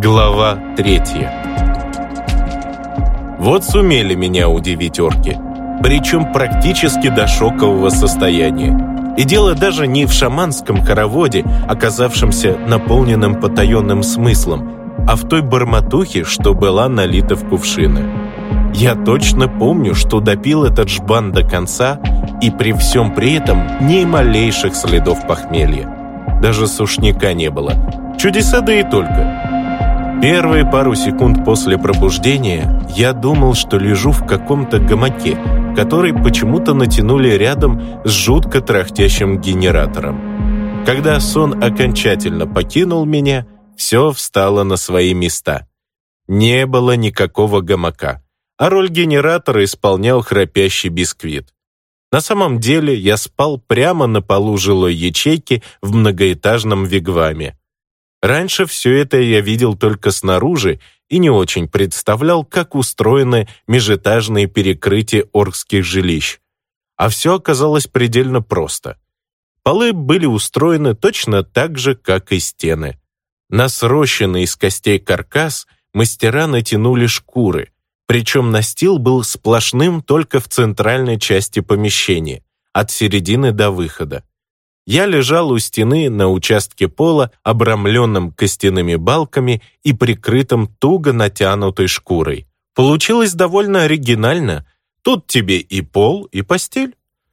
Глава 3. Вот сумели меня удивить орки, причем практически до шокового состояния. И дело даже не в шаманском хороводе, оказавшемся наполненным потаенным смыслом, а в той бормотухе, что была налита в кувшины. Я точно помню, что допил этот жбан до конца, и при всем при этом ни малейших следов похмелья. Даже сушняка не было. Чудеса да и только. Первые пару секунд после пробуждения я думал, что лежу в каком-то гамаке, который почему-то натянули рядом с жутко трахтящим генератором. Когда сон окончательно покинул меня, все встало на свои места. Не было никакого гамака, а роль генератора исполнял храпящий бисквит. На самом деле я спал прямо на полу жилой ячейки в многоэтажном вигваме. Раньше все это я видел только снаружи и не очень представлял, как устроены межэтажные перекрытия оркских жилищ. А все оказалось предельно просто. Полы были устроены точно так же, как и стены. На срощенный из костей каркас мастера натянули шкуры, причем настил был сплошным только в центральной части помещения, от середины до выхода. Я лежал у стены на участке пола, обрамленном костяными балками и прикрытым туго натянутой шкурой. Получилось довольно оригинально. Тут тебе и пол, и постель.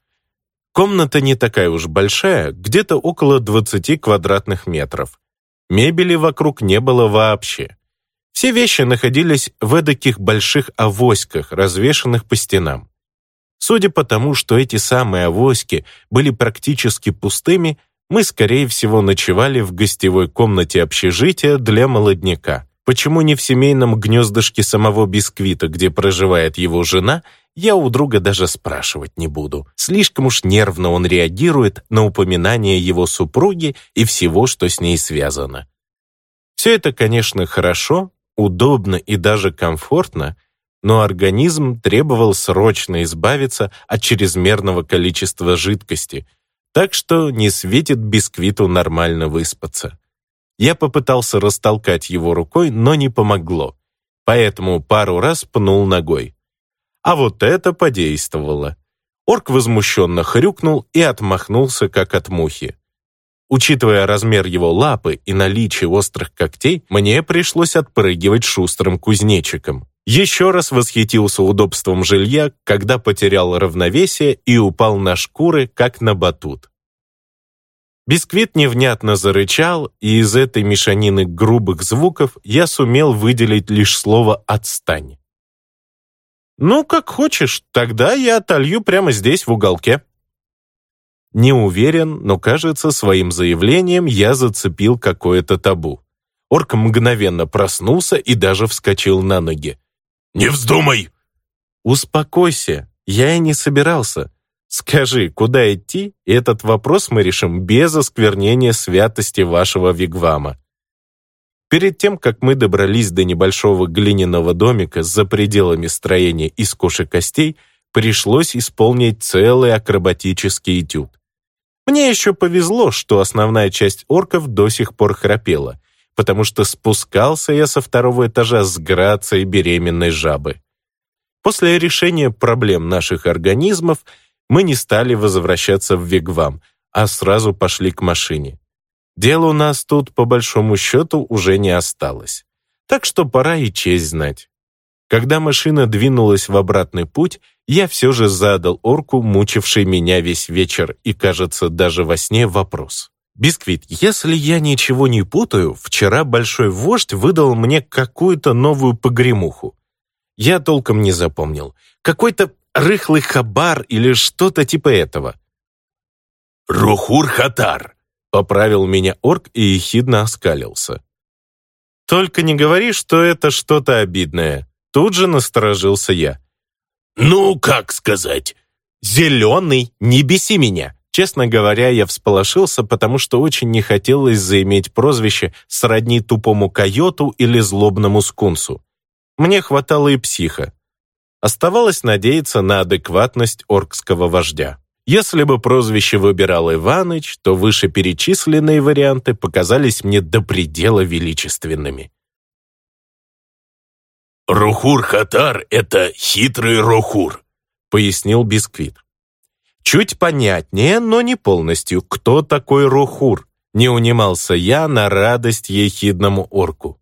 Комната не такая уж большая, где-то около 20 квадратных метров. Мебели вокруг не было вообще. Все вещи находились в эдаких больших авоськах, развешанных по стенам. Судя по тому, что эти самые авоськи были практически пустыми, мы, скорее всего, ночевали в гостевой комнате общежития для молодняка. Почему не в семейном гнездышке самого бисквита, где проживает его жена, я у друга даже спрашивать не буду. Слишком уж нервно он реагирует на упоминание его супруги и всего, что с ней связано. Все это, конечно, хорошо, удобно и даже комфортно, но организм требовал срочно избавиться от чрезмерного количества жидкости, так что не светит бисквиту нормально выспаться. Я попытался растолкать его рукой, но не помогло, поэтому пару раз пнул ногой. А вот это подействовало. Орк возмущенно хрюкнул и отмахнулся, как от мухи. Учитывая размер его лапы и наличие острых когтей, мне пришлось отпрыгивать шустрым кузнечиком. Еще раз восхитился удобством жилья, когда потерял равновесие и упал на шкуры, как на батут. Бисквит невнятно зарычал, и из этой мешанины грубых звуков я сумел выделить лишь слово «отстань». «Ну, как хочешь, тогда я отолью прямо здесь, в уголке». Не уверен, но, кажется, своим заявлением я зацепил какое-то табу. Орк мгновенно проснулся и даже вскочил на ноги. «Не вздумай!» «Успокойся, я и не собирался. Скажи, куда идти, и этот вопрос мы решим без осквернения святости вашего вигвама». Перед тем, как мы добрались до небольшого глиняного домика за пределами строения из кошек-костей, пришлось исполнить целый акробатический этюд. Мне еще повезло, что основная часть орков до сих пор храпела, потому что спускался я со второго этажа с грацией беременной жабы. После решения проблем наших организмов мы не стали возвращаться в вигвам, а сразу пошли к машине. Дела у нас тут, по большому счету, уже не осталось. Так что пора и честь знать. Когда машина двинулась в обратный путь, я все же задал орку, мучивший меня весь вечер и, кажется, даже во сне, вопрос. «Бисквит, если я ничего не путаю, вчера большой вождь выдал мне какую-то новую погремуху. Я толком не запомнил. Какой-то рыхлый хабар или что-то типа этого». «Рухур-хатар», — поправил меня орк и ехидно оскалился. «Только не говори, что это что-то обидное». Тут же насторожился я. «Ну, как сказать?» «Зеленый, не беси меня». Честно говоря, я всполошился, потому что очень не хотелось заиметь прозвище сродни тупому койоту или злобному скунсу. Мне хватало и психа. Оставалось надеяться на адекватность оркского вождя. Если бы прозвище выбирал Иваныч, то вышеперечисленные варианты показались мне до предела величественными. «Рухур-хатар — это хитрый рухур», — пояснил Бисквит. Чуть понятнее, но не полностью. Кто такой рухур? Не унимался я на радость ехидному орку.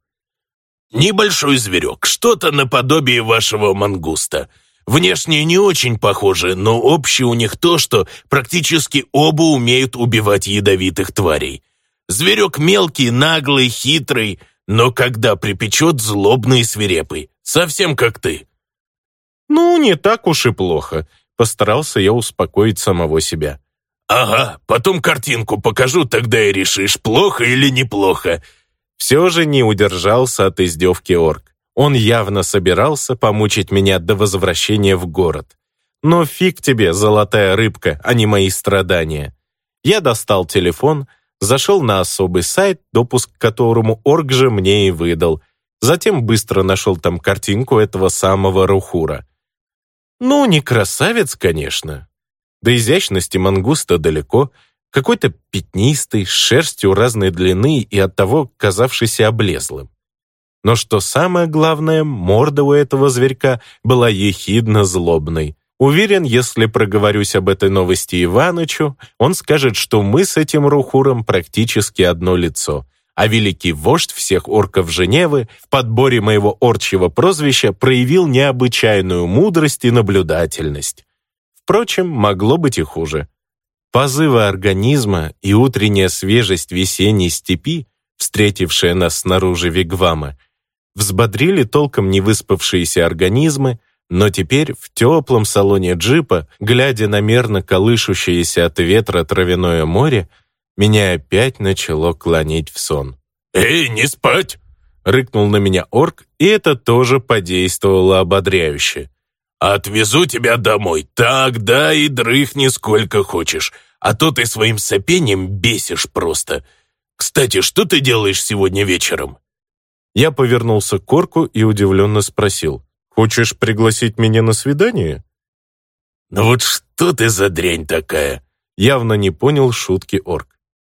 «Небольшой зверек, что-то наподобие вашего мангуста. Внешне не очень похожи, но общее у них то, что практически оба умеют убивать ядовитых тварей. Зверек мелкий, наглый, хитрый, но когда припечет, злобный и свирепый. Совсем как ты». «Ну, не так уж и плохо», — постарался я успокоить самого себя. «Ага, потом картинку покажу, тогда и решишь, плохо или неплохо». Все же не удержался от издевки орк. Он явно собирался помучить меня до возвращения в город. Но фиг тебе, золотая рыбка, а не мои страдания. Я достал телефон, зашел на особый сайт, допуск к которому орк же мне и выдал. Затем быстро нашел там картинку этого самого рухура. Ну, не красавец, конечно. До изящности мангуста далеко, какой-то пятнистый, с шерстью разной длины и оттого казавшийся облезлым. Но что самое главное, морда у этого зверька была ехидно-злобной. Уверен, если проговорюсь об этой новости Иванычу, он скажет, что мы с этим рухуром практически одно лицо, а великий вождь всех орков Женевы в подборе моего орчьего прозвища проявил необычайную мудрость и наблюдательность. Впрочем, могло быть и хуже. Позывы организма и утренняя свежесть весенней степи, встретившая нас снаружи вигвама, взбодрили толком не выспавшиеся организмы, но теперь в теплом салоне джипа, глядя на мерно колышущееся от ветра травяное море, меня опять начало клонить в сон. «Эй, не спать!» — рыкнул на меня орк, и это тоже подействовало ободряюще. «Отвезу тебя домой, тогда и дрыхни сколько хочешь, а то ты своим сопением бесишь просто. Кстати, что ты делаешь сегодня вечером?» Я повернулся к орку и удивленно спросил: «Хочешь пригласить меня на свидание?» «Ну вот что ты за дрянь такая?» Явно не понял шутки орк.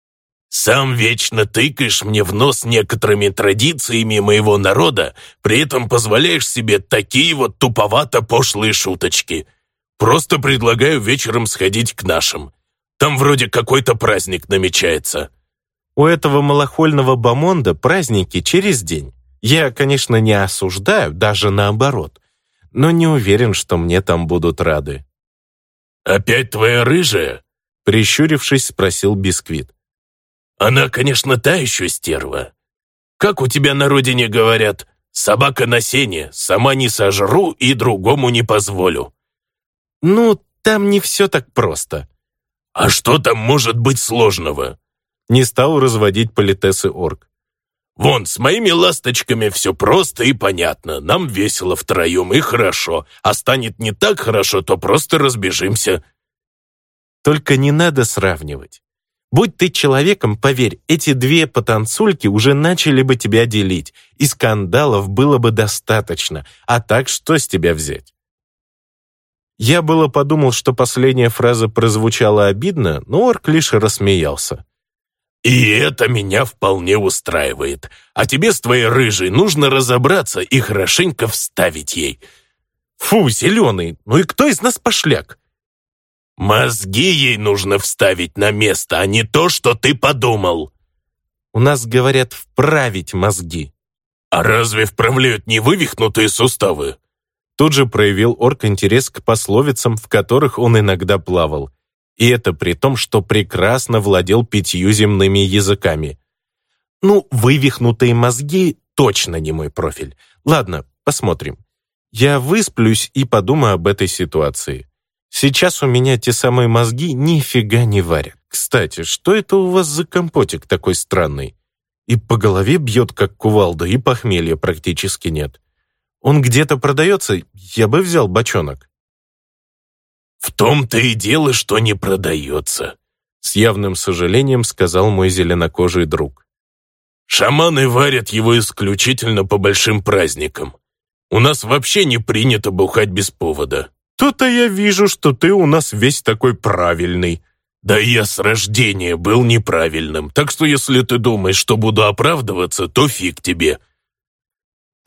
«Сам вечно тыкаешь мне в нос некоторыми традициями моего народа, при этом позволяешь себе такие вот туповато-пошлые шуточки. Просто предлагаю вечером сходить к нашим. Там вроде какой-то праздник намечается». У этого малохольного бомонда праздники через день. Я, конечно, не осуждаю, даже наоборот, но не уверен, что мне там будут рады. «Опять твоя рыжая?» Прищурившись, спросил Бисквит. «Она, конечно, та еще стерва. Как у тебя на родине говорят, собака на сене, сама не сожру и другому не позволю». Ну, там не все так просто. «А что там может быть сложного?» Не стал разводить политесы орк. «Вон, с моими ласточками все просто и понятно. Нам весело втроем и хорошо. А станет не так хорошо, то просто разбежимся». Только не надо сравнивать. Будь ты человеком, поверь, эти две потанцульки уже начали бы тебя делить, и скандалов было бы достаточно, а так что с тебя взять? Я было подумал, что последняя фраза прозвучала обидно, но орк лишь рассмеялся. «И это меня вполне устраивает. А тебе с твоей рыжей нужно разобраться и хорошенько вставить ей». «Фу, зеленый, ну и кто из нас пошляк?» «Мозги ей нужно вставить на место, а не то, что ты подумал». «У нас, говорят, вправить мозги». «А разве вправляют не вывихнутые суставы?» Тут же проявил орк интерес к пословицам, в которых он иногда плавал. И это при том, что прекрасно владел 5 земными языками. Ну, вывихнутые мозги точно не мой профиль. Ладно, посмотрим. Я высплюсь и подумаю об этой ситуации. Сейчас у меня те самые мозги нифига не варят. Кстати, что это у вас за компотик такой странный? И по голове бьет, как кувалда, и похмелья практически нет. Он где-то продается, я бы взял бочонок. «В том-то и дело, что не продается», — с явным сожалением сказал мой зеленокожий друг. «Шаманы варят его исключительно по большим праздникам. У нас вообще не принято бухать без повода». «То-то я вижу, что ты у нас весь такой правильный». «Да я с рождения был неправильным, так что если ты думаешь, что буду оправдываться, то фиг тебе».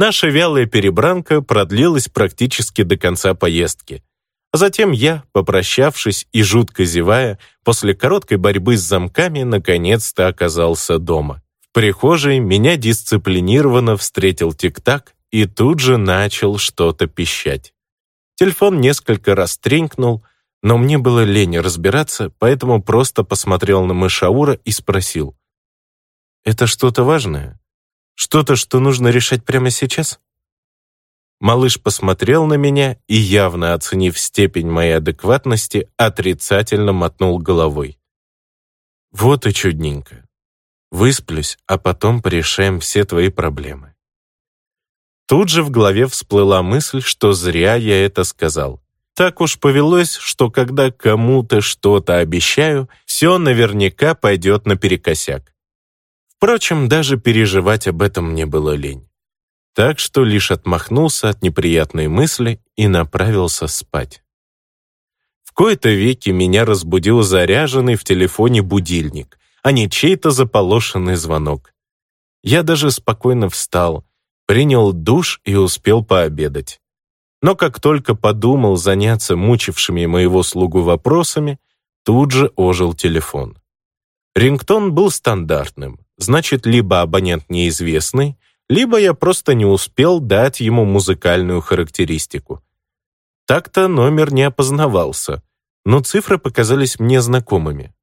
Наша вялая перебранка продлилась практически до конца поездки. Затем я, попрощавшись и жутко зевая, после короткой борьбы с замками наконец-то оказался дома. В прихожей меня дисциплинированно встретил тик-так и тут же начал что-то пищать. Телефон несколько раз тренькнул, но мне было лень разбираться, поэтому просто посмотрел на мышаура и спросил: «Это что-то важное? Что-то, что нужно решать прямо сейчас?» Малыш посмотрел на меня и, явно оценив степень моей адекватности, отрицательно мотнул головой. «Вот и чудненько. Высплюсь, а потом порешаем все твои проблемы». Тут же в голове всплыла мысль, что зря я это сказал. Так уж повелось, что когда кому-то что-то обещаю, все наверняка пойдет наперекосяк. Впрочем, даже переживать об этом мне было лень. Так что лишь отмахнулся от неприятной мысли и направился спать. В кои-то веки меня разбудил заряженный в телефоне будильник, а не чей-то заполошенный звонок. Я даже спокойно встал, принял душ и успел пообедать. Но как только подумал заняться мучившими моего слугу вопросами, тут же ожил телефон. Рингтон был стандартным, значит, либо абонент неизвестный, либо я просто не успел дать ему музыкальную характеристику. Так-то номер не опознавался, но цифры показались мне знакомыми.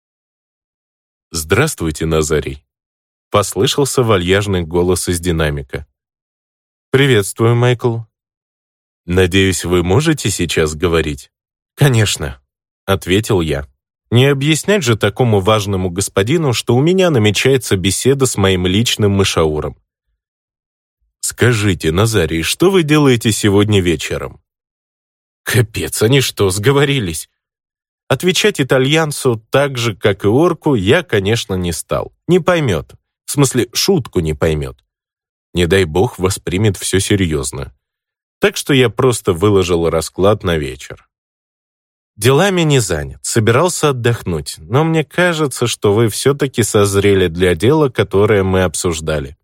«Здравствуйте, Назарий», — послышался вальяжный голос из динамика. «Приветствую, Майкл». «Надеюсь, вы можете сейчас говорить?» «Конечно», — ответил я. «Не объяснять же такому важному господину, что у меня намечается беседа с моим личным мышауром». «Скажите, Назарий, что вы делаете сегодня вечером?» Капец, они что, сговорились? Отвечать итальянцу так же, как и орку, я, конечно, не стал. Не поймет. В смысле, шутку не поймет. Не дай бог воспримет все серьезно. Так что я просто выложил расклад на вечер. Делами не занят, собирался отдохнуть, но мне кажется, что вы все-таки созрели для дела, которое мы обсуждали.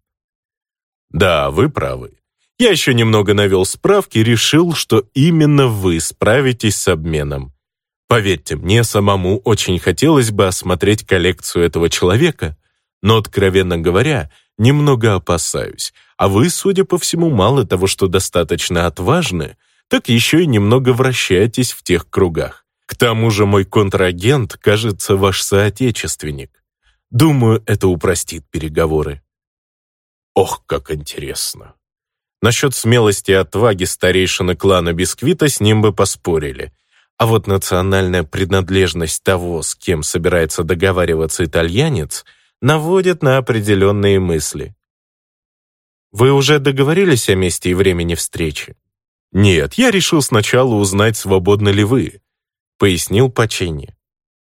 Да, вы правы. Я еще немного навел справки и решил, что именно вы справитесь с обменом. Поверьте, мне самому очень хотелось бы осмотреть коллекцию этого человека, но, откровенно говоря, немного опасаюсь, а вы, судя по всему, мало того, что достаточно отважны, так еще и немного вращаетесь в тех кругах. К тому же мой контрагент, кажется, ваш соотечественник. Думаю, это упростит переговоры. Ох, как интересно. Насчет смелости и отваги старейшины клана Бисквита с ним бы поспорили. А вот национальная принадлежность того, с кем собирается договариваться итальянец, наводит на определенные мысли. Вы уже договорились о месте и времени встречи? Нет, я решил сначала узнать, свободны ли вы, пояснил Пачини.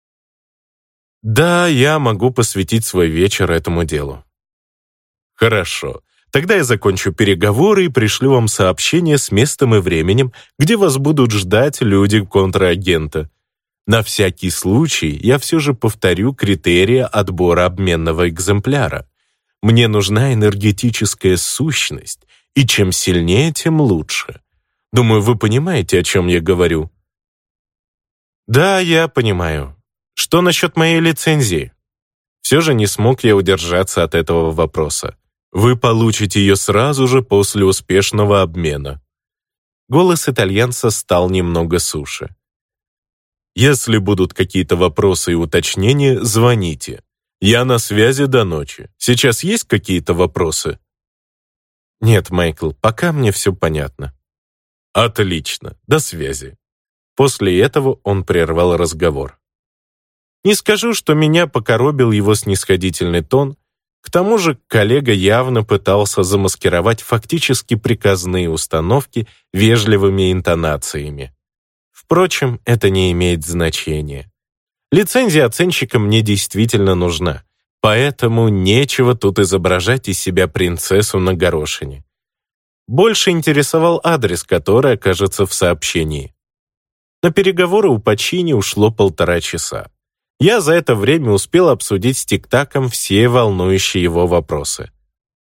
Да, я могу посвятить свой вечер этому делу. Хорошо, тогда я закончу переговоры и пришлю вам сообщение с местом и временем, где вас будут ждать люди контрагента. На всякий случай я все же повторю критерии отбора обменного экземпляра. Мне нужна энергетическая сущность, и чем сильнее, тем лучше. Думаю, вы понимаете, о чем я говорю. Да, я понимаю. Что насчет моей лицензии? Все же не смог я удержаться от этого вопроса. Вы получите ее сразу же после успешного обмена. Голос итальянца стал немного суше. Если будут какие-то вопросы и уточнения, звоните. Я на связи до ночи. Сейчас есть какие-то вопросы? Нет, Майкл, пока мне все понятно. Отлично, до связи. После этого он прервал разговор. Не скажу, что меня покоробил его снисходительный тон. К тому же коллега явно пытался замаскировать фактически приказные установки вежливыми интонациями. Впрочем, это не имеет значения. Лицензия оценщика мне действительно нужна, поэтому нечего тут изображать из себя принцессу на горошине. Больше интересовал адрес, который окажется в сообщении. На переговоры у Пачини ушло 1,5 часа. Я за это время успел обсудить с Тик-таком все волнующие его вопросы.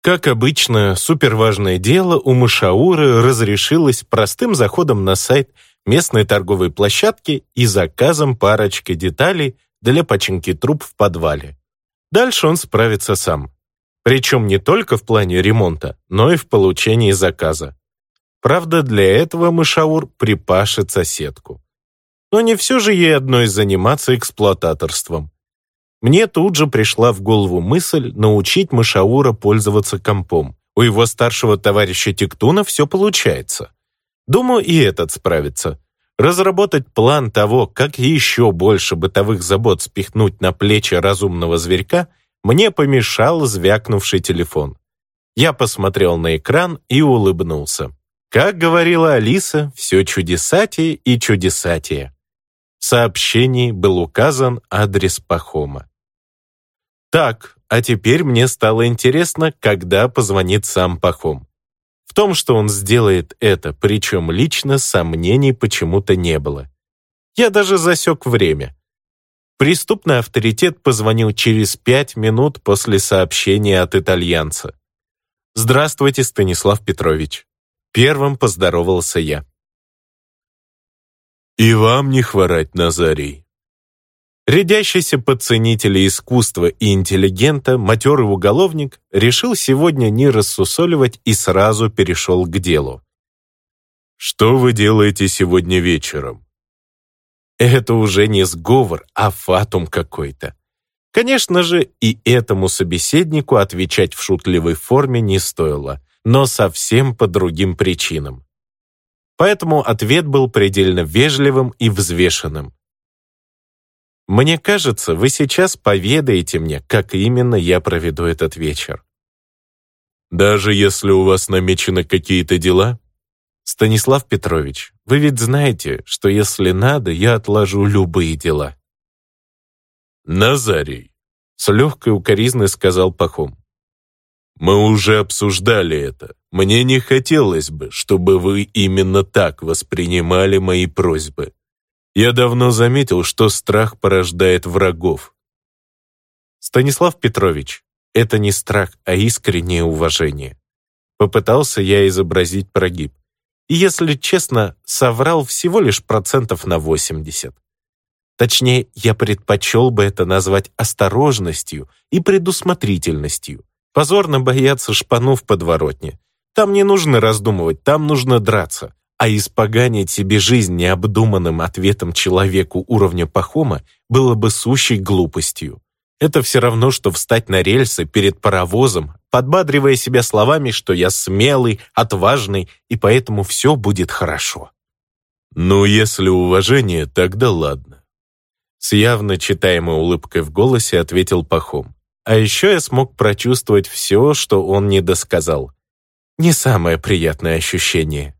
Как обычно, суперважное дело у Мышауры разрешилось простым заходом на сайт местной торговой площадки и заказом парочки деталей для починки труб в подвале. Дальше он справится сам. Причем не только в плане ремонта, но и в получении заказа. Правда, для этого Мышаур припашет соседку. Но не все же ей одной заниматься эксплуататорством. Мне тут же пришла в голову мысль научить Мышаура пользоваться компом. У его старшего товарища Тектуна все получается. Думаю, и этот справится. Разработать план того, как еще больше бытовых забот спихнуть на плечи разумного зверька, мне помешал звякнувший телефон. Я посмотрел на экран и улыбнулся. Как говорила Алиса, все чудесатее и чудесатее. В сообщении был указан адрес Пахома. Так, а теперь мне стало интересно, когда позвонит сам Пахом. В том, что он сделает это, причем лично, сомнений почему-то не было. Я даже засек время. Преступный авторитет позвонил через 5 минут после сообщения от итальянца. «Здравствуйте, Станислав Петрович». Первым поздоровался я. «И вам не хворать, Назарий». Рядящийся под ценителей искусства и интеллигента матерый уголовник решил сегодня не рассусоливать и сразу перешел к делу. «Что вы делаете сегодня вечером?» Это уже не сговор, а фатум какой-то. Конечно же, и этому собеседнику отвечать в шутливой форме не стоило, но совсем по другим причинам. Поэтому ответ был предельно вежливым и взвешенным. «Мне кажется, вы сейчас поведаете мне, как именно я проведу этот вечер». «Даже если у вас намечены какие-то дела?» «Станислав Петрович, вы ведь знаете, что если надо, я отложу любые дела». «Назарий», — с легкой укоризной сказал Пахом. «Мы уже обсуждали это. Мне не хотелось бы, чтобы вы именно так воспринимали мои просьбы. Я давно заметил, что страх порождает врагов». «Станислав Петрович, это не страх, а искреннее уважение». Попытался я изобразить прогиб. И, если честно, соврал всего лишь 80%. Точнее, я предпочел бы это назвать осторожностью и предусмотрительностью. Позорно бояться шпану в подворотне. Там не нужно раздумывать, там нужно драться. А испоганить себе жизнь необдуманным ответом человеку уровня Пахома было бы сущей глупостью. Это все равно, что встать на рельсы перед паровозом, подбадривая себя словами, что я смелый, отважный, и поэтому все будет хорошо. «Ну, если уважение, тогда ладно», — с явно читаемой улыбкой в голосе ответил Пахом. А еще я смог прочувствовать все, что он не досказал. Не самое приятное ощущение.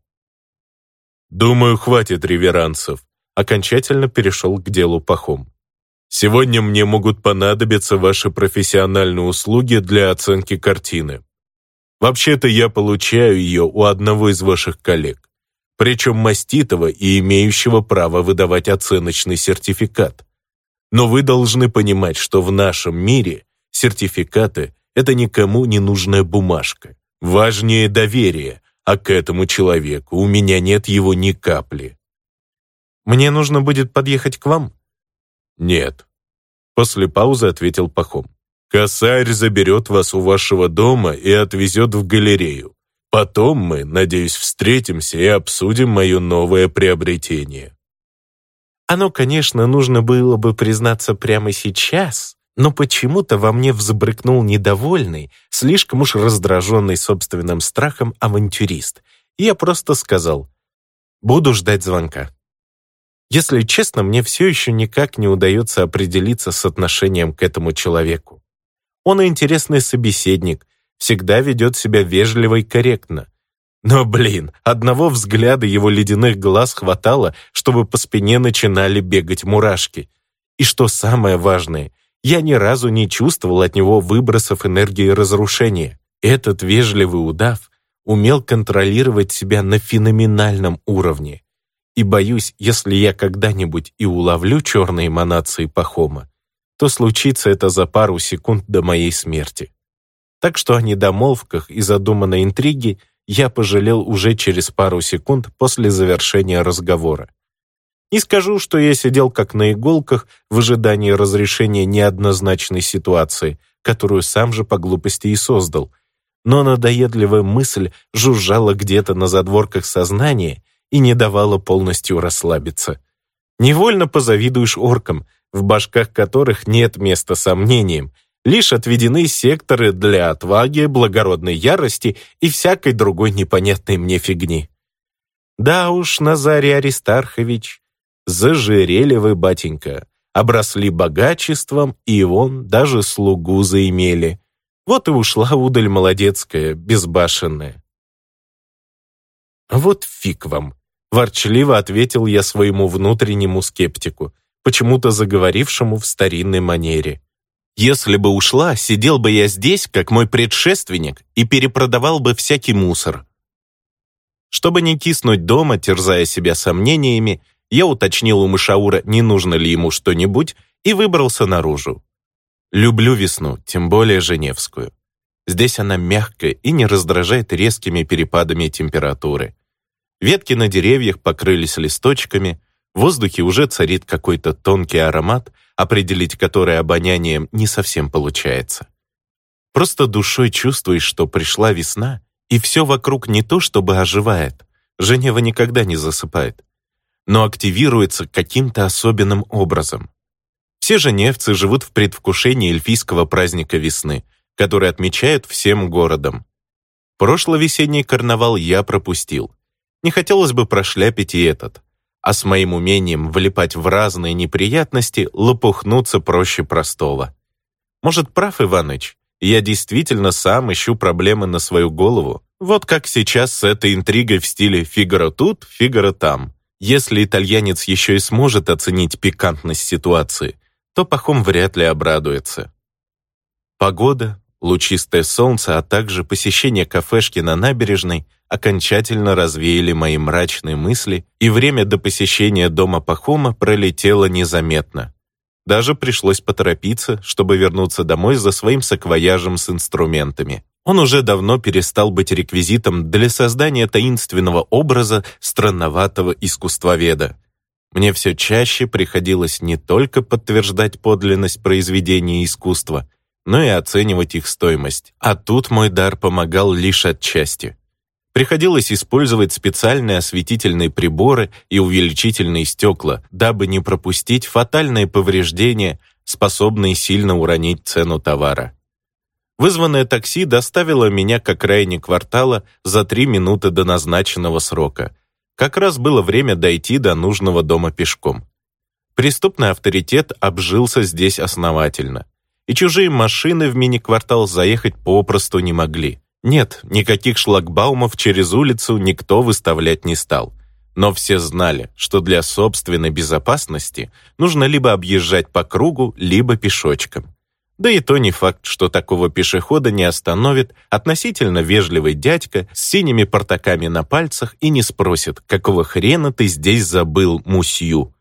«Думаю, хватит реверансов», — окончательно перешел к делу Пахом. «Сегодня мне могут понадобиться ваши профессиональные услуги для оценки картины. Вообще-то я получаю ее у одного из ваших коллег, причем маститого и имеющего право выдавать оценочный сертификат. Но вы должны понимать, что в нашем мире сертификаты — это никому не нужная бумажка. Важнее доверие, а к этому человеку у меня нет его ни капли». «Мне нужно будет подъехать к вам?» «Нет», — после паузы ответил Пахом. «Косарь заберет вас у вашего дома и отвезет в галерею. Потом мы, надеюсь, встретимся и обсудим мое новое приобретение». Оно, конечно, нужно было бы признаться прямо сейчас, но почему-то во мне взбрыкнул недовольный, слишком уж раздраженный собственным страхом авантюрист. И я просто сказал: «Буду ждать звонка». Если честно, мне все еще никак не удается определиться с отношением к этому человеку. Он интересный собеседник, всегда ведет себя вежливо и корректно. Но, одного взгляда его ледяных глаз хватало, чтобы по спине начинали бегать мурашки. И что самое важное, я ни разу не чувствовал от него выбросов энергии разрушения. Этот вежливый удав умел контролировать себя на феноменальном уровне. И боюсь, если я когда-нибудь и уловлю черные эманации Пахома, то случится это за пару секунд до моей смерти. Так что о недомолвках и задуманной интриге я пожалел уже через пару секунд после завершения разговора. Не скажу, что я сидел как на иголках в ожидании разрешения неоднозначной ситуации, которую сам же по глупости и создал, но надоедливая мысль жужжала где-то на задворках сознания и не давала полностью расслабиться. Невольно позавидуешь оркам, в башках которых нет места сомнениям, лишь отведены секторы для отваги, благородной ярости и всякой другой непонятной мне фигни. Да уж, Назарий Аристархович, зажирели вы, батенька, обросли богачеством и вон даже слугу заимели. Вот и ушла удаль молодецкая, безбашенная. «Вот фиг вам», — ворчливо ответил я своему внутреннему скептику, почему-то заговорившему в старинной манере. «Если бы ушла, сидел бы я здесь, как мой предшественник, и перепродавал бы всякий мусор». Чтобы не киснуть дома, терзая себя сомнениями, я уточнил у мышаура, не нужно ли ему что-нибудь, и выбрался наружу. Люблю весну, тем более женевскую. Здесь она мягкая и не раздражает резкими перепадами температуры. Ветки на деревьях покрылись листочками, в воздухе уже царит какой-то тонкий аромат, определить который обонянием не совсем получается. Просто душой чувствуешь, что пришла весна, и все вокруг не то чтобы оживает, Женева никогда не засыпает, но активируется каким-то особенным образом. Все женевцы живут в предвкушении эльфийского праздника весны, который отмечают всем городом. Прошлый весенний карнавал я пропустил. Не хотелось бы прошляпить и этот. А с моим умением влипать в разные неприятности лопухнуться проще простого. Может, прав Иваныч, я действительно сам ищу проблемы на свою голову. Вот как сейчас с этой интригой в стиле «Фигаро тут, Фигаро там». Если итальянец еще и сможет оценить пикантность ситуации, то Пахом вряд ли обрадуется. Погода, лучистое солнце, а также посещение кафешки на набережной окончательно развеяли мои мрачные мысли, и время до посещения дома Пахома пролетело незаметно. Даже пришлось поторопиться, чтобы вернуться домой за своим саквояжем с инструментами. Он уже давно перестал быть реквизитом для создания таинственного образа странноватого искусствоведа. Мне все чаще приходилось не только подтверждать подлинность произведения искусства, но и оценивать их стоимость. А тут мой дар помогал лишь отчасти. Приходилось использовать специальные осветительные приборы и увеличительные стекла, дабы не пропустить фатальные повреждения, способные сильно уронить цену товара. Вызванное такси доставило меня к окраине квартала за 3 минуты до назначенного срока. Как раз было время дойти до нужного дома пешком. Преступный авторитет обжился здесь основательно, и чужие машины в мини-квартал заехать попросту не могли. Нет, никаких шлагбаумов через улицу никто выставлять не стал. Но все знали, что для собственной безопасности нужно либо объезжать по кругу, либо пешочком. Да и то не факт, что такого пешехода не остановит относительно вежливый дядька с синими портаками на пальцах и не спросит, какого хрена ты здесь забыл, мусью.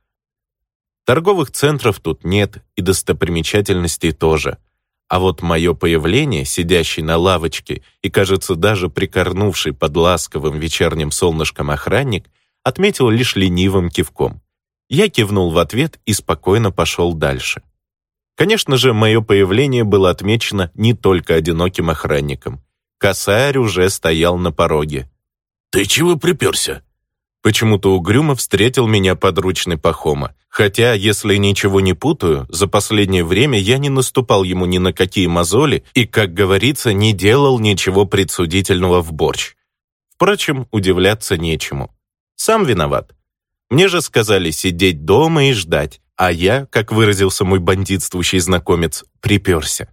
Торговых центров тут нет, и достопримечательностей тоже. А вот мое появление, сидящий на лавочке и, кажется, даже прикорнувший под ласковым вечерним солнышком охранник, отметил лишь ленивым кивком. Я кивнул в ответ и спокойно пошел дальше. Конечно же, мое появление было отмечено не только одиноким охранником. Косарь уже стоял на пороге. «Ты чего приперся?» Почему-то угрюмо встретил меня подручный Пахома. Хотя, если ничего не путаю, за последнее время я не наступал ему ни на какие мозоли и, как говорится, не делал ничего предсудительного в борщ. Впрочем, удивляться нечему. Сам виноват. Мне же сказали сидеть дома и ждать, а я, как выразился мой бандитствующий знакомец, приперся.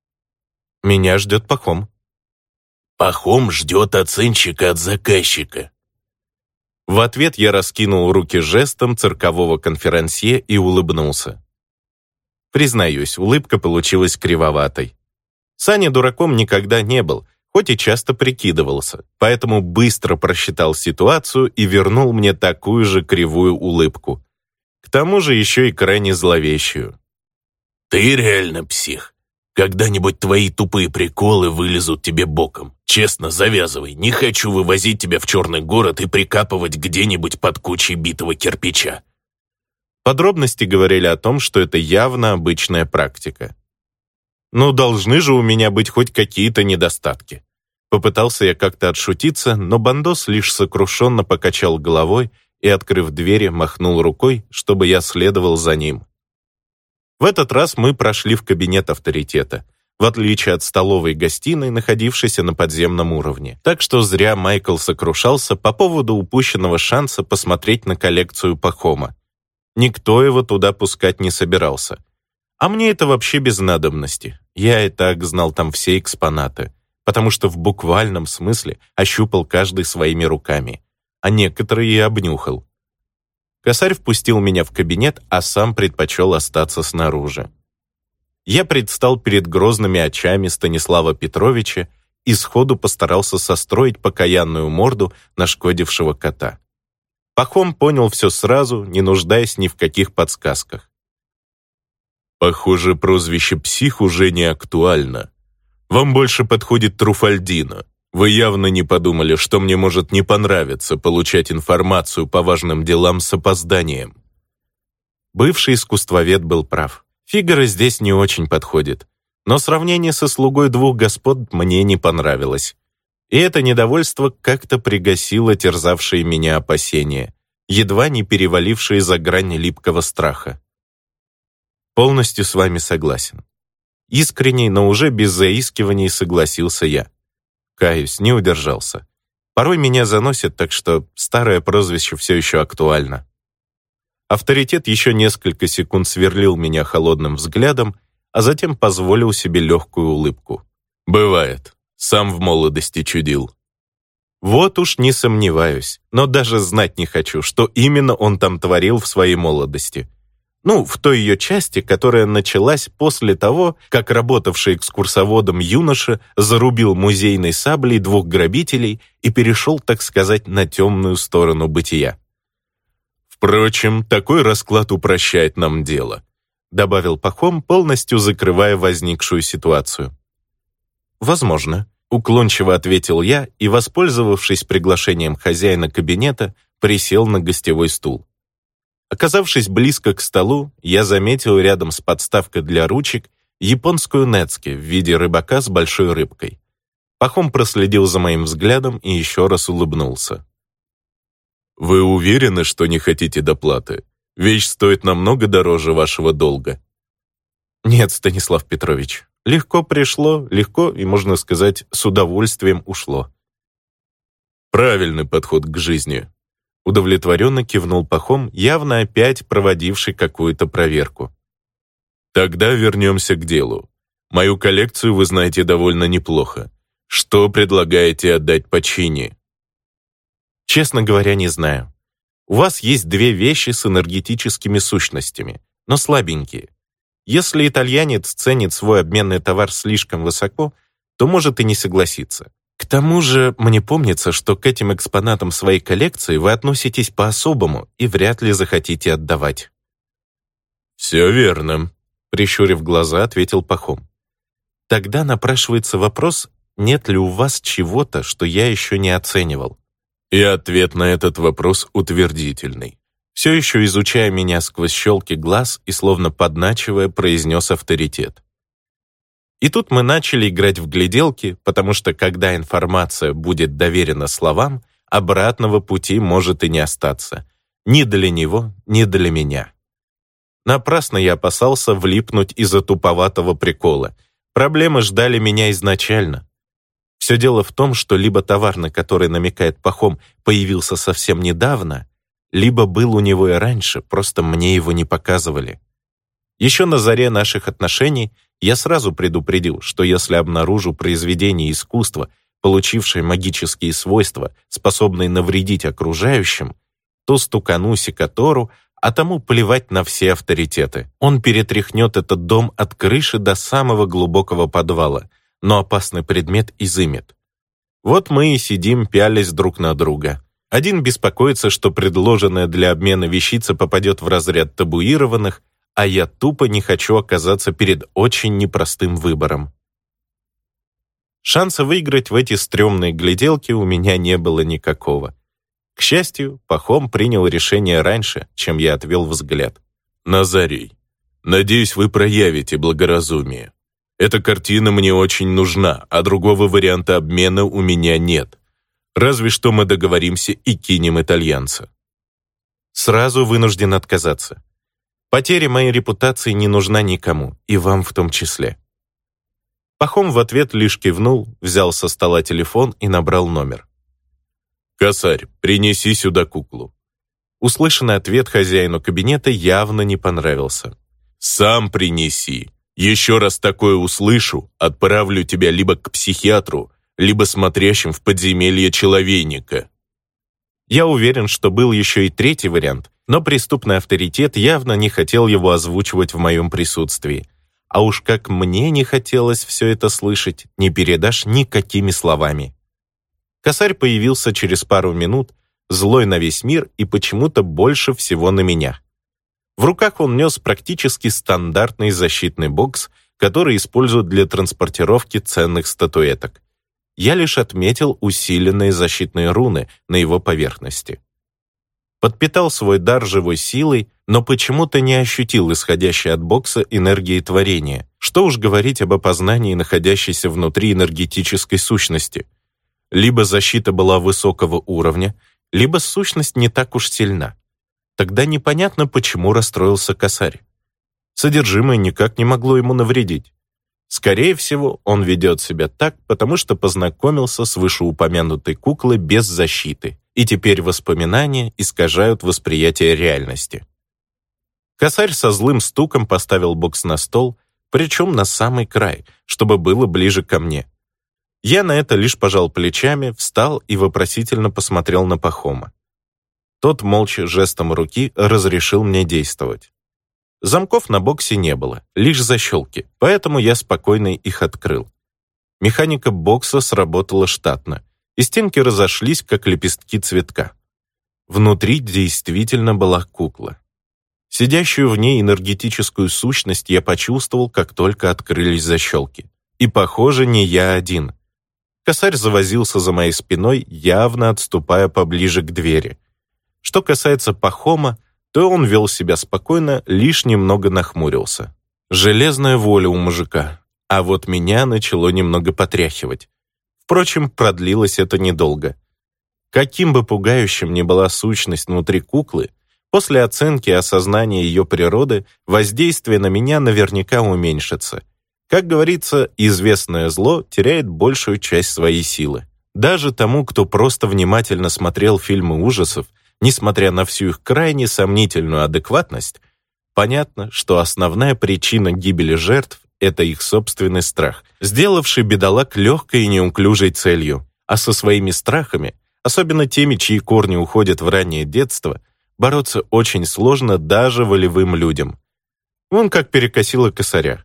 Меня ждет Пахом. Пахом ждет оценщика от заказчика. В ответ я раскинул руки жестом циркового конферансье и улыбнулся. Признаюсь, улыбка получилась кривоватой. Саня дураком никогда не был, хоть и часто прикидывался, поэтому быстро просчитал ситуацию и вернул мне такую же кривую улыбку. К тому же еще и крайне зловещую. «Ты реально псих. Когда-нибудь твои тупые приколы вылезут тебе боком. Честно, завязывай. Не хочу вывозить тебя в черный город и прикапывать где-нибудь под кучей битого кирпича». Подробности говорили о том, что это явно обычная практика. «Ну, должны же у меня быть хоть какие-то недостатки». Попытался я как-то отшутиться, но Бандос лишь сокрушенно покачал головой и, открыв двери, махнул рукой, чтобы я следовал за ним. В этот раз мы прошли в кабинет авторитета, в отличие от столовой и гостиной, находившейся на подземном уровне. Так что зря Майкл сокрушался по поводу упущенного шанса посмотреть на коллекцию Пахома. Никто его туда пускать не собирался. А мне это вообще без надобности. Я и так знал там все экспонаты, потому что в буквальном смысле ощупал каждый своими руками, а некоторые и обнюхал. Косарь впустил меня в кабинет, а сам предпочел остаться снаружи. Я предстал перед грозными очами Станислава Петровича и сходу постарался состроить покаянную морду нашкодившего кота. Пахом понял все сразу, не нуждаясь ни в каких подсказках. «Похоже, прозвище «псих» уже не актуально. Вам больше подходит Труфальдино. Вы явно не подумали, что мне может не понравиться получать информацию по важным делам с опозданием». Бывший искусствовед был прав. Фигаро здесь не очень подходит. Но сравнение со слугой двух господ мне не понравилось. И это недовольство как-то пригасило терзавшие меня опасения, едва не перевалившие за грань липкого страха. Полностью с вами согласен. Искренне, но уже без заискиваний согласился я. Каюсь, не удержался. Порой меня заносит, так что старое прозвище все еще актуально. Авторитет еще несколько секунд сверлил меня холодным взглядом, а затем позволил себе легкую улыбку. «Бывает. Сам в молодости чудил». Вот уж не сомневаюсь, но даже знать не хочу, что именно он там творил в своей молодости. Ну, в той ее части, которая началась после того, как работавший экскурсоводом юноша зарубил музейной саблей двух грабителей и перешел, так сказать, на темную сторону бытия. «Впрочем, такой расклад упрощает нам дело», добавил Пахом, полностью закрывая возникшую ситуацию. «Возможно», — уклончиво ответил я и, воспользовавшись приглашением хозяина кабинета, присел на гостевой стул. Оказавшись близко к столу, я заметил рядом с подставкой для ручек японскую нетски в виде рыбака с большой рыбкой. Пахом проследил за моим взглядом и еще раз улыбнулся. «Вы уверены, что не хотите доплаты? Вещь стоит намного дороже вашего долга». «Нет, Станислав Петрович, легко пришло, легко и, можно сказать, с удовольствием ушло». «Правильный подход к жизни», — удовлетворенно кивнул Пахом, явно опять проводивший какую-то проверку. «Тогда вернемся к делу. Мою коллекцию вы знаете довольно неплохо. Что предлагаете отдать по чине?» «Честно говоря, не знаю. У вас есть две вещи с энергетическими сущностями, но слабенькие. Если итальянец ценит свой обменный товар слишком высоко, то может и не согласиться. К тому же, мне помнится, что к этим экспонатам своей коллекции вы относитесь по-особому и вряд ли захотите отдавать». «Все верно», — прищурив глаза, ответил Пахом. «Тогда напрашивается вопрос, нет ли у вас чего-то, что я еще не оценивал?» И ответ на этот вопрос утвердительный. Все еще изучая меня сквозь щелки глаз и словно подначивая, произнес авторитет. И тут мы начали играть в гляделки, потому что когда информация будет доверена словам, обратного пути может и не остаться. Ни для него, ни для меня. Напрасно я опасался влипнуть из-за туповатого прикола. Проблемы ждали меня изначально. Все дело в том, что либо товар, на который намекает Пахом, появился совсем недавно, либо был у него и раньше, просто мне его не показывали. Еще на заре наших отношений я сразу предупредил, что если обнаружу произведение искусства, получившее магические свойства, способное навредить окружающим, то стукану секатору, а тому плевать на все авторитеты. Он перетряхнет этот дом от крыши до самого глубокого подвала, но опасный предмет изымет. Вот мы и сидим, пялясь друг на друга. Один беспокоится, что предложенная для обмена вещица попадет в разряд табуированных, а я тупо не хочу оказаться перед очень непростым выбором. Шанса выиграть в эти стрёмные гляделки у меня не было никакого. К счастью, Пахом принял решение раньше, чем я отвел взгляд. «Назарий, надеюсь, вы проявите благоразумие. Эта картина мне очень нужна, а другого варианта обмена у меня нет. Разве что мы договоримся и кинем итальянца». Сразу вынужден отказаться. Потеря моей репутации не нужна никому, и вам в том числе. Пахом в ответ лишь кивнул, взял со стола телефон и набрал номер. «Косарь, принеси сюда куклу». Услышанный ответ хозяину кабинета явно не понравился. «Сам принеси. Еще раз такое услышу, отправлю тебя либо к психиатру, либо смотрящим в подземелье человейника». Я уверен, что был еще и третий вариант, но преступный авторитет явно не хотел его озвучивать в моем присутствии. А уж как мне не хотелось все это слышать, не передашь никакими словами. Косарь появился через пару минут, злой на весь мир и почему-то больше всего на меня. В руках он нес практически стандартный защитный бокс, который используют для транспортировки ценных статуэток. Я лишь отметил усиленные защитные руны на его поверхности. Подпитал свой дар живой силой, но почему-то не ощутил исходящей от бокса энергии творения. Что уж говорить об опознании находящейся внутри энергетической сущности. Либо защита была высокого уровня, либо сущность не так уж сильна. Тогда непонятно, почему расстроился Косарь. Содержимое никак не могло ему навредить. Скорее всего, он ведет себя так, потому что познакомился с вышеупомянутой куклой без защиты, и теперь воспоминания искажают восприятие реальности. Косарь со злым стуком поставил бокс на стол, причем на самый край, чтобы было ближе ко мне. Я на это лишь пожал плечами, встал и вопросительно посмотрел на Пахома. Тот молча жестом руки разрешил мне действовать. Замков на боксе не было, лишь защелки, поэтому я спокойно их открыл. Механика бокса сработала штатно, и стенки разошлись, как лепестки цветка. Внутри действительно была кукла. Сидящую в ней энергетическую сущность я почувствовал, как только открылись защелки. И, похоже, не я один. Косарь завозился за моей спиной, явно отступая поближе к двери. Что касается Пахома, то он вел себя спокойно, лишь немного нахмурился. Железная воля у мужика, а вот меня начало немного потряхивать. Впрочем, продлилось это недолго. Каким бы пугающим ни была сущность внутри куклы, после оценки и осознания ее природы воздействие на меня наверняка уменьшится. Как говорится, известное зло теряет большую часть своей силы. Даже тому, кто просто внимательно смотрел фильмы ужасов, несмотря на всю их крайне сомнительную адекватность, понятно, что основная причина гибели жертв — это их собственный страх, сделавший бедолаг легкой и неуклюжей целью. А со своими страхами, особенно теми, чьи корни уходят в раннее детство, бороться очень сложно даже волевым людям. Вон как перекосило Косаря.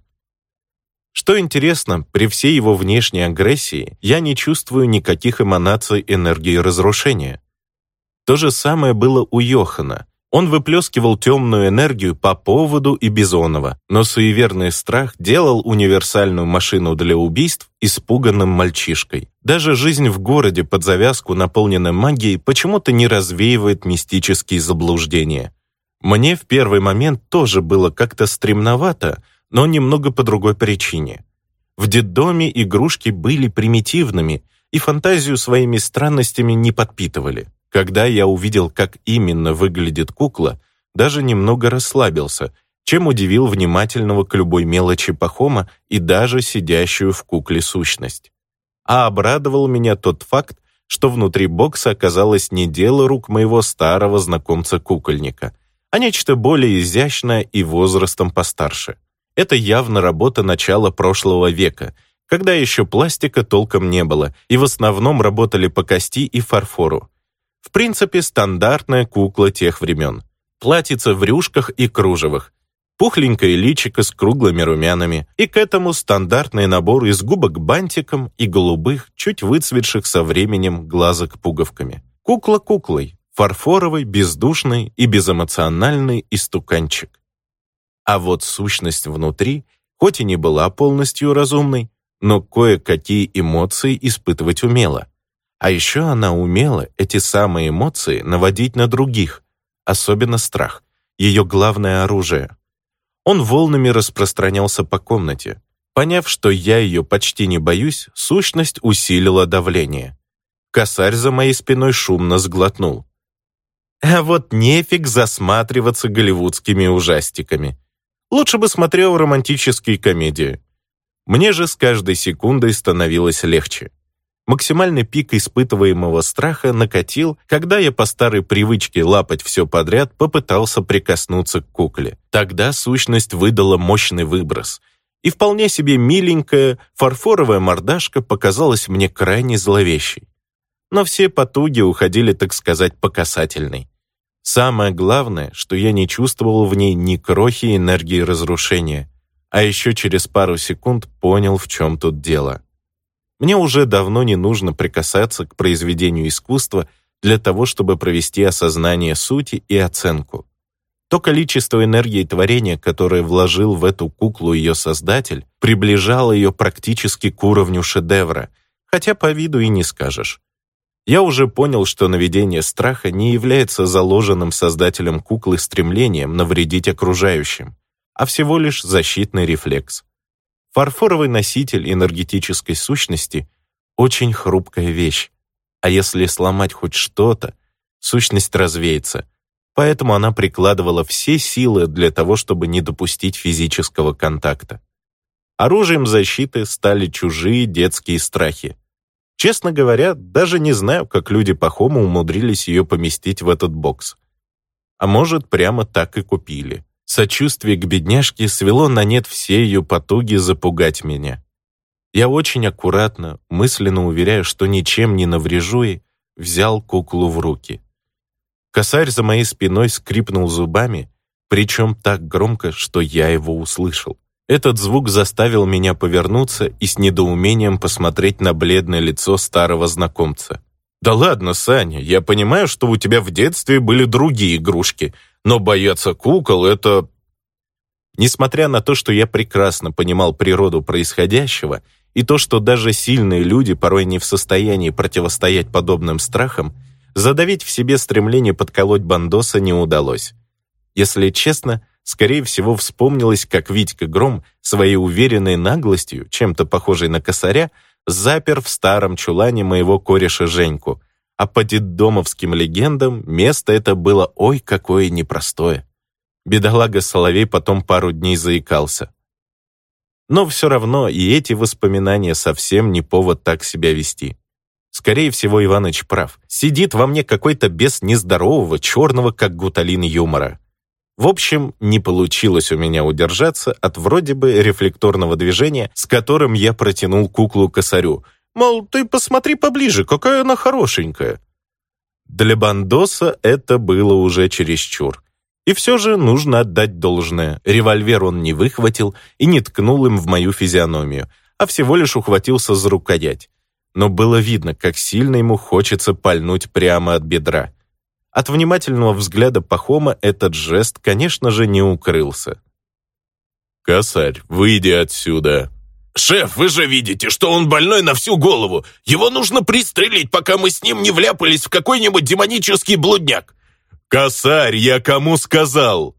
Что интересно, при всей его внешней агрессии я не чувствую никаких эманаций энергии разрушения. То же самое было у Йохана. Он выплескивал темную энергию по поводу и Бизонова, но суеверный страх делал универсальную машину для убийств испуганным мальчишкой. Даже жизнь в городе под завязку, наполненной магией, почему-то не развеивает мистические заблуждения. Мне в первый момент тоже было как-то стремновато, но немного по другой причине. В детдоме игрушки были примитивными и фантазию своими странностями не подпитывали. Когда я увидел, как именно выглядит кукла, даже немного расслабился, чем удивил внимательного к любой мелочи Пахома и даже сидящую в кукле сущность. А обрадовал меня тот факт, что внутри бокса оказалось не дело рук моего старого знакомца-кукольника, а нечто более изящное и возрастом постарше. Это явно работа начала прошлого века, когда еще пластика толком не было, и в основном работали по кости и фарфору. В принципе, стандартная кукла тех времен. Платьице в рюшках и кружевах, пухленькое личико с круглыми румянами, и к этому стандартный набор из губок бантиком и голубых, чуть выцветших со временем глазок пуговками. Кукла куклой, фарфоровый, бездушный и безэмоциональный истуканчик. А вот сущность внутри, хоть и не была полностью разумной, но кое-какие эмоции испытывать умела. А еще она умела эти самые эмоции наводить на других, особенно страх, ее главное оружие. Он волнами распространялся по комнате. Поняв, что я ее почти не боюсь, сущность усилила давление. Косарь за моей спиной шумно сглотнул. А вот нефиг засматриваться голливудскими ужастиками. Лучше бы смотрел романтические комедии. Мне же с каждой секундой становилось легче. Максимальный пик испытываемого страха накатил, когда я по старой привычке лапать все подряд попытался прикоснуться к кукле. Тогда сущность выдала мощный выброс, и вполне себе миленькая фарфоровая мордашка показалась мне крайне зловещей. Но все потуги уходили, так сказать, по касательной. Самое главное, что я не чувствовал в ней ни крохи энергии разрушения, а еще через пару секунд понял, в чем тут дело. Мне уже давно не нужно прикасаться к произведению искусства для того, чтобы провести осознание сути и оценку. То количество энергии творения, которое вложил в эту куклу ее создатель, приближало ее практически к уровню шедевра, хотя по виду и не скажешь. Я уже понял, что наведение страха не является заложенным создателем куклы стремлением навредить окружающим, а всего лишь защитный рефлекс. Фарфоровый носитель энергетической сущности — очень хрупкая вещь, а если сломать хоть что-то, сущность развеется, поэтому она прикладывала все силы для того, чтобы не допустить физического контакта. Оружием защиты стали чужие детские страхи. Честно говоря, даже не знаю, как люди Пахома умудрились ее поместить в этот бокс. А может, прямо так и купили. Сочувствие к бедняжке свело на нет все ее потуги запугать меня. Я очень аккуратно, мысленно уверяю, что ничем не наврежу ей, взял куклу в руки. Косарь за моей спиной скрипнул зубами, причем так громко, что я его услышал. Этот звук заставил меня повернуться и с недоумением посмотреть на бледное лицо старого знакомца. «Да ладно, Саня, я понимаю, что у тебя в детстве были другие игрушки, но бояться кукол — это...» Несмотря на то, что я прекрасно понимал природу происходящего и то, что даже сильные люди порой не в состоянии противостоять подобным страхам, задавить в себе стремление подколоть бандоса не удалось. Если честно, скорее всего, вспомнилось, как Витька Гром своей уверенной наглостью, чем-то похожей на косаря, запер в старом чулане моего кореша Женьку, а по детдомовским легендам место это было ой какое непростое. Бедолага Соловей потом пару дней заикался. Но все равно и эти воспоминания совсем не повод так себя вести. Скорее всего, Иваныч прав. Сидит во мне какой-то бес нездорового, черного, как гуталин юмора. В общем, не получилось у меня удержаться от вроде бы рефлекторного движения, с которым я протянул куклу косарю. Мол, ты посмотри поближе, какая она хорошенькая. Для бандоса это было уже чересчур. И все же нужно отдать должное. Револьвер он не выхватил и не ткнул им в мою физиономию, а всего лишь ухватился за рукоять. Но было видно, как сильно ему хочется пальнуть прямо от бедра. От внимательного взгляда Пахома этот жест, конечно же, не укрылся. «Косарь, выйди отсюда!» «Шеф, вы же видите, что он больной на всю голову. Его нужно пристрелить, пока мы с ним не вляпались в какой-нибудь демонический блудняк». «Косарь, я кому сказал?»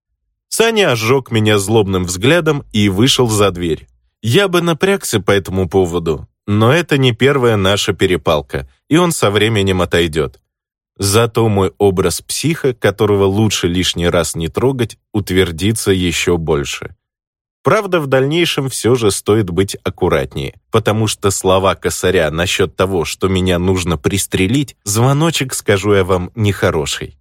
Саня ожег меня злобным взглядом и вышел за дверь. Я бы напрягся по этому поводу, но это не первая наша перепалка, и он со временем отойдет. Зато мой образ психа, которого лучше лишний раз не трогать, утвердится еще больше. Правда, в дальнейшем все же стоит быть аккуратнее, потому что слова косаря насчет того, что меня нужно пристрелить, звоночек, скажу я вам, нехороший.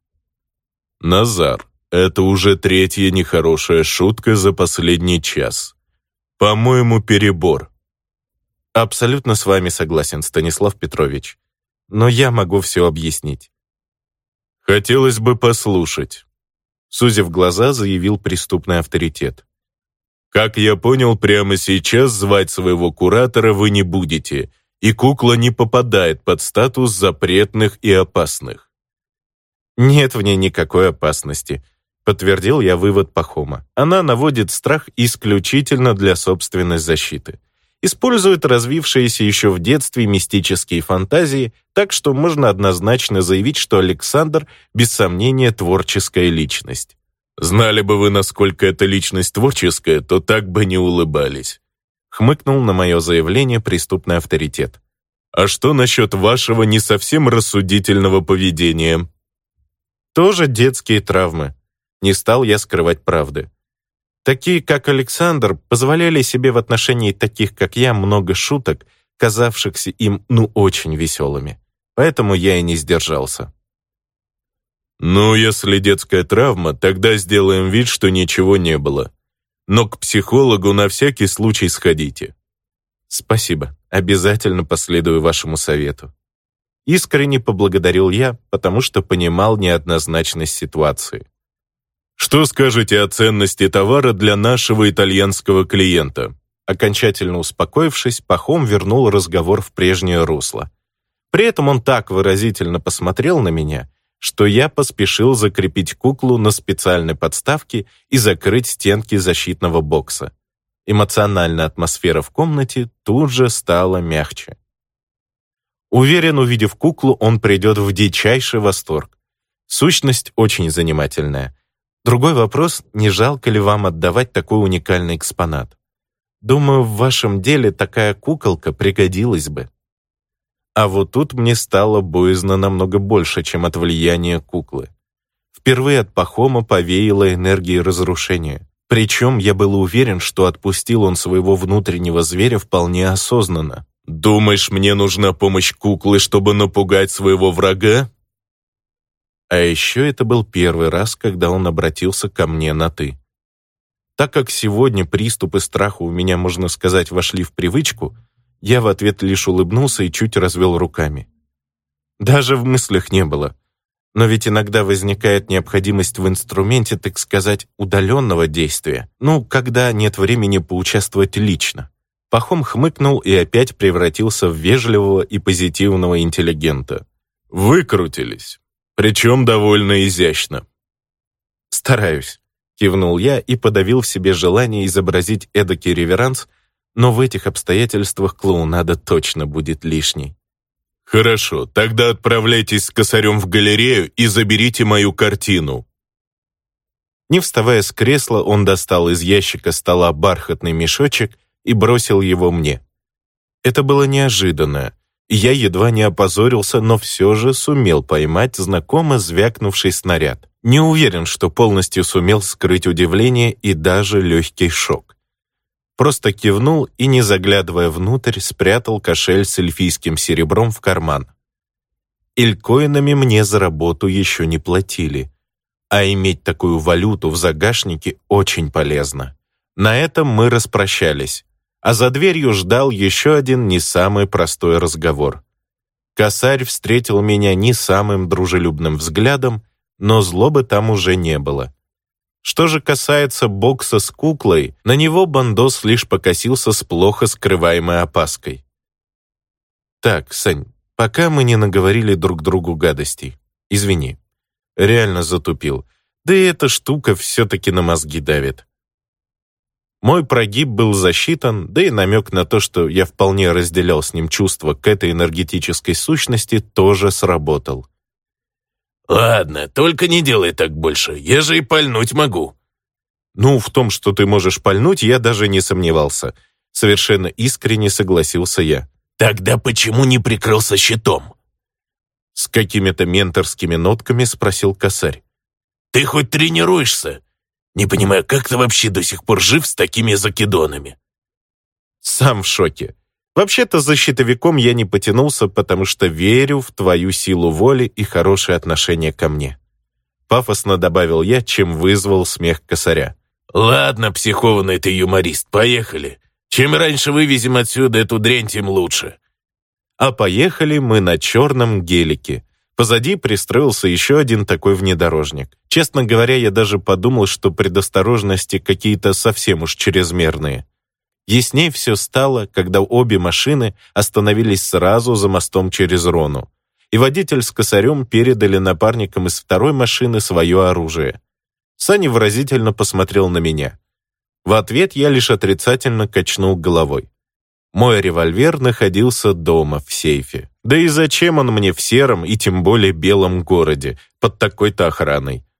«Назар, это уже третья нехорошая шутка за последний час. По-моему, перебор». Абсолютно с вами согласен, Станислав Петрович. Но я могу все объяснить. «Хотелось бы послушать», — сузив глаза, заявил преступный авторитет. «Как я понял, прямо сейчас звать своего куратора вы не будете, и кукла не попадает под статус запретных и опасных». Нет в ней никакой опасности. Подтвердил я вывод Пахома. Она наводит страх исключительно для собственной защиты. Использует развившиеся еще в детстве мистические фантазии, так что можно однозначно заявить, что Александр, без сомнения, творческая личность. Знали бы вы, насколько эта личность творческая, то так бы не улыбались. Хмыкнул на мое заявление преступный авторитет. А что насчет вашего не совсем рассудительного поведения? Тоже детские травмы. Не стал я скрывать правды. Такие, как Александр, позволяли себе в отношении таких, как я, много шуток, казавшихся им, очень веселыми. Поэтому я и не сдержался. Ну, если детская травма, тогда сделаем вид, что ничего не было. Но к психологу на всякий случай сходите. Спасибо. Обязательно последую вашему совету. Искренне поблагодарил я, потому что понимал неоднозначность ситуации. Что скажете о ценности товара для нашего итальянского клиента? Окончательно успокоившись, Пахом вернул разговор в прежнее русло. При этом он так выразительно посмотрел на меня, что я поспешил закрепить куклу на специальной подставке и закрыть стенки защитного бокса. Эмоциональная атмосфера в комнате тут же стала мягче. Уверен, увидев куклу, он придет в дичайший восторг. Сущность очень занимательная. Другой вопрос, не жалко ли вам отдавать такой уникальный экспонат? Думаю, в вашем деле такая куколка пригодилась бы. А вот тут мне стало боязно намного больше, чем от влияния куклы. Впервые от Пахома повеяло энергией разрушения. Причем я был уверен, что отпустил он своего внутреннего зверя вполне осознанно. «Думаешь, мне нужна помощь куклы, чтобы напугать своего врага?» А еще это был первый раз, когда он обратился ко мне на «ты». Так как сегодня приступы страха у меня, можно сказать, вошли в привычку, я в ответ лишь улыбнулся и чуть развел руками. Даже в мыслях не было. Но ведь иногда возникает необходимость в инструменте, так сказать, удаленного действия. Когда нет времени поучаствовать лично. Пахом хмыкнул и опять превратился в вежливого и позитивного интеллигента. «Выкрутились. Причем довольно изящно». «Стараюсь», — кивнул я и подавил в себе желание изобразить эдакий реверанс, но в этих обстоятельствах клоунада точно будет лишней. «Хорошо, тогда отправляйтесь с косарем в галерею и заберите мою картину». Не вставая с кресла, он достал из ящика стола бархатный мешочек и бросил его мне. Это было неожиданно, и я едва не опозорился, но все же сумел поймать знакомо звякнувший снаряд. Не уверен, что полностью сумел скрыть удивление и даже легкий шок. Просто кивнул и, не заглядывая внутрь, спрятал кошель с эльфийским серебром в карман. Элькоинами мне за работу еще не платили, а иметь такую валюту в загашнике очень полезно. На этом мы распрощались, а за дверью ждал еще один не самый простой разговор. Косарь встретил меня не самым дружелюбным взглядом, но злобы там уже не было. Что же касается бокса с куклой, на него бандос лишь покосился с плохо скрываемой опаской. «Так, Сань, пока мы не наговорили друг другу гадостей. Извини. Реально затупил. Да и эта штука все-таки на мозги давит». Мой прогиб был засчитан, да и намек на то, что я вполне разделял с ним чувства к этой энергетической сущности, тоже сработал. «Ладно, только не делай так больше, я же и пальнуть могу». В том, что ты можешь пальнуть, я даже не сомневался. Совершенно искренне согласился я. «Тогда почему не прикрылся щитом?» С какими-то менторскими нотками спросил косарь. «Ты хоть тренируешься? Не понимаю, как ты вообще до сих пор жив с такими закидонами?» Сам в шоке. Вообще-то за щитовиком я не потянулся, потому что верю в твою силу воли и хорошее отношение ко мне. Пафосно добавил я, чем вызвал смех косаря. «Ладно, психованный ты юморист, поехали. Чем раньше вывезем отсюда эту дрянь, тем лучше». А поехали мы на черном гелике. Позади пристроился еще один такой внедорожник. Честно говоря, я даже подумал, что предосторожности какие-то совсем уж чрезмерные. Ясней все стало, когда обе машины остановились сразу за мостом через Рону, и водитель с косарем передали напарникам из второй машины свое оружие. Саня выразительно посмотрел на меня. В ответ я лишь отрицательно качнул головой. Мой револьвер находился дома, в сейфе. Да и зачем он мне в сером и тем более белом городе, под такой-то охраной?